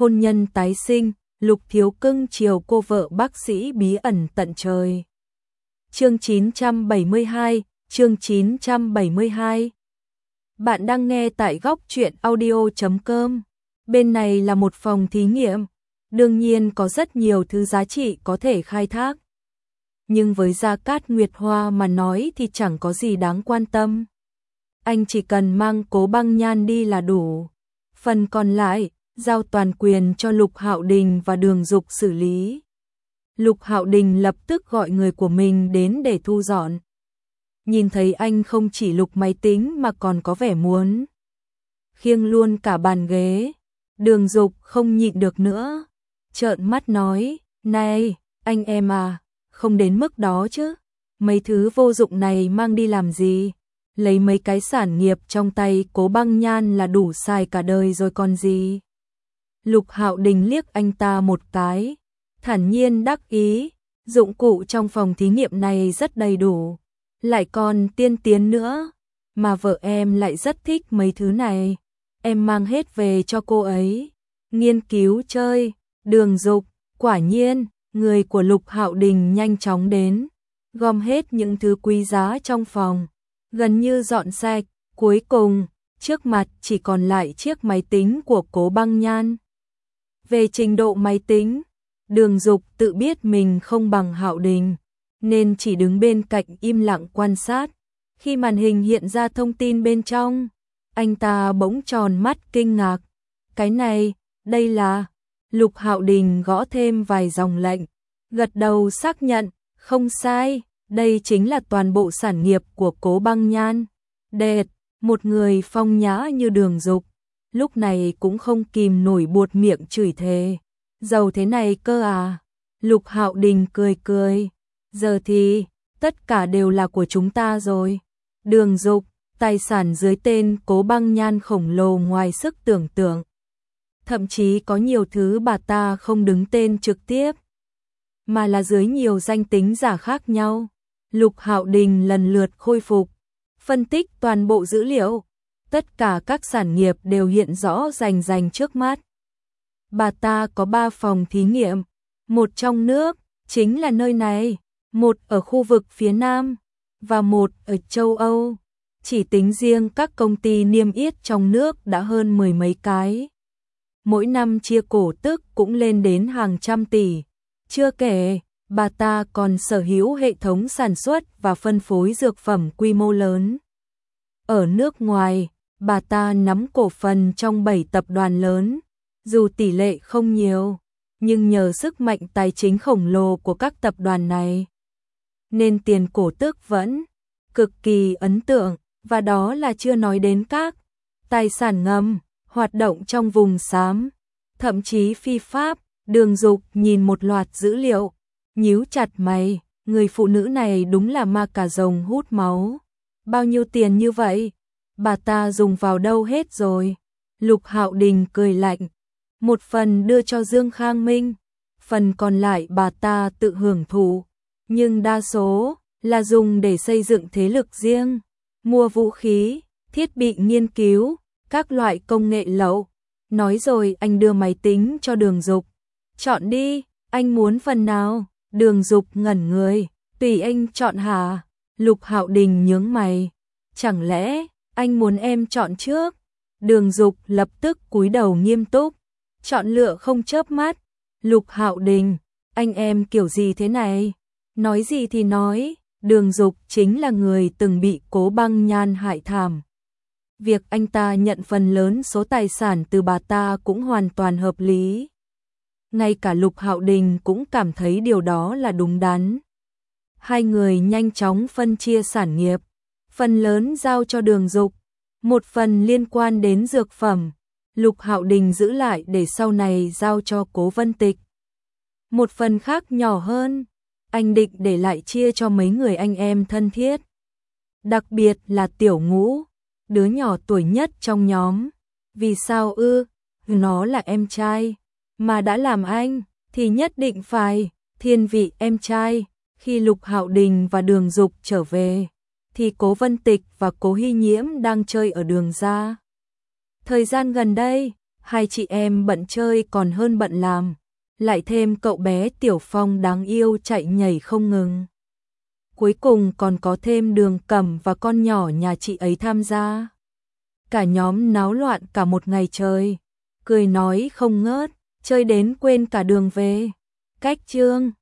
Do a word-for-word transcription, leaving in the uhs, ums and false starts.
hôn nhân tái sinh, Lục Thiếu cưng chiều cô vợ bác sĩ bí ẩn tận trời. Chương chín trăm bảy mươi hai, chương chín trăm bảy mươi hai. Bạn đang nghe tại góc truyện audio chấm com. Bên này là một phòng thí nghiệm, đương nhiên có rất nhiều thứ giá trị có thể khai thác. Nhưng với Gia Cát Nguyệt Hoa mà nói thì chẳng có gì đáng quan tâm. Anh chỉ cần mang Cố Băng Nhan đi là đủ. Phần còn lại, giao toàn quyền cho Lục Hạo Đình và Đường Dục xử lý. Lục Hạo Đình lập tức gọi người của mình đến để thu dọn. Nhìn thấy anh không chỉ lục máy tính mà còn có vẻ muốn khiêng luôn cả bàn ghế. Đường Dục không nhịn được nữa, trợn mắt nói, này, anh em à, không đến mức đó chứ. Mấy thứ vô dụng này mang đi làm gì? Lấy mấy cái sản nghiệp trong tay Cố Băng Nhan là đủ xài cả đời rồi còn gì. Lục Hạo Đình liếc anh ta một cái, thản nhiên đắc ý, dụng cụ trong phòng thí nghiệm này rất đầy đủ, lại còn tiên tiến nữa, mà vợ em lại rất thích mấy thứ này, em mang hết về cho cô ấy nghiên cứu chơi. Đường Dục, quả nhiên, người của Lục Hạo Đình nhanh chóng đến, gom hết những thứ quý giá trong phòng, gần như dọn sạch, cuối cùng, trước mặt chỉ còn lại chiếc máy tính của Cố Băng Nhan. Về trình độ máy tính, Đường Dục tự biết mình không bằng Hạo Đình, nên chỉ đứng bên cạnh im lặng quan sát. Khi màn hình hiện ra thông tin bên trong, anh ta bỗng tròn mắt kinh ngạc. Cái này, đây là... Lục Hạo Đình gõ thêm vài dòng lệnh, gật đầu xác nhận, không sai, đây chính là toàn bộ sản nghiệp của Cố Băng Nhan. Đệt, một người phong nhã như Đường Dục, lúc này cũng không kìm nổi buột miệng chửi thề. Giàu thế này cơ à? Lục Hạo Đình cười cười, giờ thì, tất cả đều là của chúng ta rồi. Đường Dục, tài sản dưới tên Cố Băng Nhan khổng lồ ngoài sức tưởng tượng. Thậm chí có nhiều thứ bà ta không đứng tên trực tiếp, mà là dưới nhiều danh tính giả khác nhau. Lục Hạo Đình lần lượt khôi phục, phân tích toàn bộ dữ liệu, tất cả các sản nghiệp đều hiện rõ rành rành trước mắt. Bà ta có ba phòng thí nghiệm, một trong nước, chính là nơi này, một ở khu vực phía Nam, và một ở châu Âu. Chỉ tính riêng các công ty niêm yết trong nước đã hơn mười mấy cái. Mỗi năm chia cổ tức cũng lên đến hàng trăm tỷ. Chưa kể, bà ta còn sở hữu hệ thống sản xuất và phân phối dược phẩm quy mô lớn. Ở nước ngoài, bà ta nắm cổ phần trong bảy tập đoàn lớn, dù tỷ lệ không nhiều, nhưng nhờ sức mạnh tài chính khổng lồ của các tập đoàn này, nên tiền cổ tức vẫn cực kỳ ấn tượng, và đó là chưa nói đến các tài sản ngầm, hoạt động trong vùng xám, thậm chí phi pháp. Đường Dục nhìn một loạt dữ liệu, nhíu chặt mày, người phụ nữ này đúng là ma cà rồng hút máu. Bao nhiêu tiền như vậy? Bà ta dùng vào đâu hết rồi? Lục Hạo Đình cười lạnh, một phần đưa cho Dương Khang Minh, phần còn lại bà ta tự hưởng thụ, nhưng đa số là dùng để xây dựng thế lực riêng, mua vũ khí, thiết bị nghiên cứu, các loại công nghệ lậu. Nói rồi anh đưa máy tính cho Đường Dục. Chọn đi, anh muốn phần nào? Đường Dục ngẩn người, tùy anh chọn hả? Lục Hạo Đình nhướng mày, chẳng lẽ anh muốn em chọn trước? Đường Dục lập tức cúi đầu nghiêm túc, chọn lựa không chớp mắt. Lục Hạo Đình, anh em kiểu gì thế này? Nói gì thì nói, Đường Dục chính là người từng bị Cố Băng Nhan hại thảm. Việc anh ta nhận phần lớn số tài sản từ bà ta cũng hoàn toàn hợp lý. Ngay cả Lục Hạo Đình cũng cảm thấy điều đó là đúng đắn. Hai người nhanh chóng phân chia sản nghiệp, phần lớn giao cho Đường Dục, một phần liên quan đến dược phẩm, Lục Hạo Đình giữ lại để sau này giao cho Cố Vân Tịch. Một phần khác nhỏ hơn, anh định để lại chia cho mấy người anh em thân thiết. Đặc biệt là Tiểu Ngũ, đứa nhỏ tuổi nhất trong nhóm. Vì sao ư? Nó là em trai, mà đã làm anh thì nhất định phải thiên vị em trai. Khi Lục Hạo Đình và Đường Dục trở về, thì Cố Vân Tịch và Cố Hy Nhiễm đang chơi ở Đường ra. Thời gian gần đây, Hai chị em bận chơi còn hơn bận làm, lại thêm cậu bé Tiểu Phong đáng yêu chạy nhảy không ngừng. Cuối cùng còn có thêm Đường Cẩm và con nhỏ nhà chị ấy tham gia. Cả nhóm náo loạn cả một ngày trời, cười nói không ngớt, chơi đến quên cả đường về. Cách chương